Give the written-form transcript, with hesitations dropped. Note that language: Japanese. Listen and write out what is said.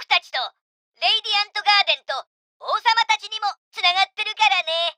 たちとレイディアントガーデンと